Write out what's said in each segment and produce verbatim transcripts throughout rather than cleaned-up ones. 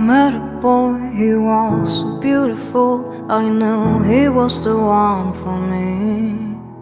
met a boy, he was so beautiful. I knew he was the one for me.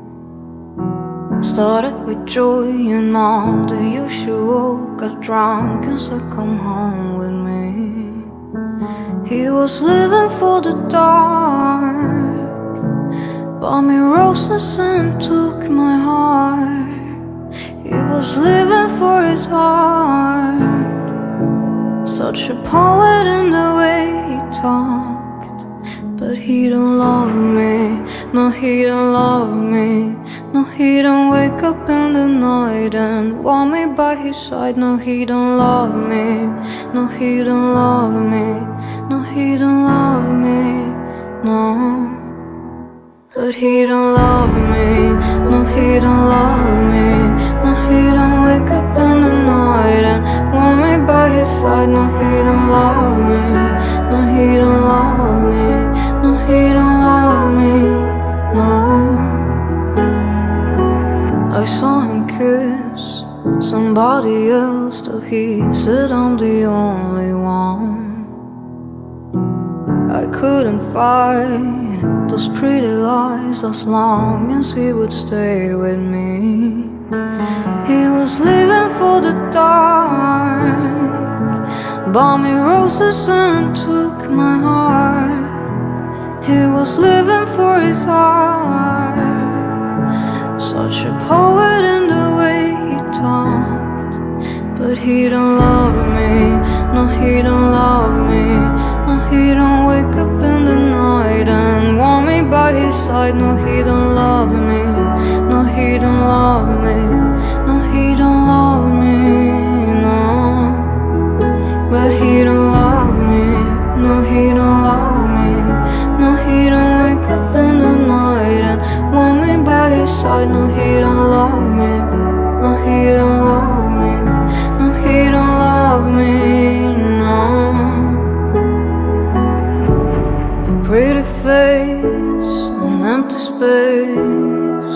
Started with joy, you know, the usual. Got drunk and said come home with me. He was living for the dark, bought me roses and took my heart. He was living for his heart, such a poet in the way he talked. But he don't love me, no he don't love me. No he don't wake up in the night and want me by his side. No he don't love me, no he don't love me. No he don't love me, no. But he don't love me, no he don't love me. No he don't wake up in the night and want me by his side. No he don't love me, no he don't love me. No he don't love me, no. I saw him kiss somebody else till he said I'm the only one. I couldn't fight those pretty lies as long as he would stay with me. He was living for the dark, bought me roses and took my heart. He was living for his heart, such a poet in the way he talked. But he don't love me, no he don't love me. No he don't wake up in the night and want me by his side. No he don't love me, no he don't love me. No he don't love me, no. But he don't love me, no he don't love me. No he don't wake up in the night and want me by his side. No he don't love me, no he don't love me. No he don't love me, no. A pretty face, an empty space.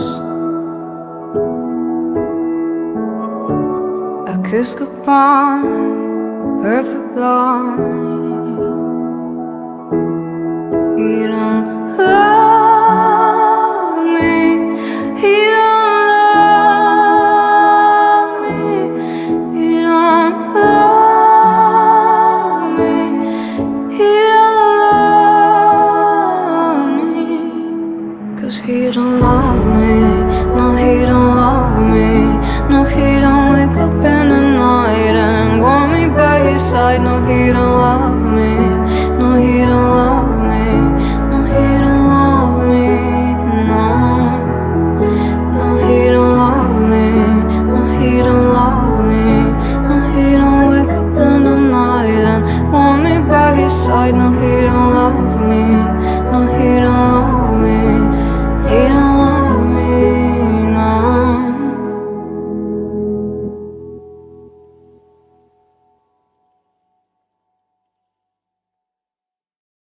A kiss goodbye, a perfect lie. You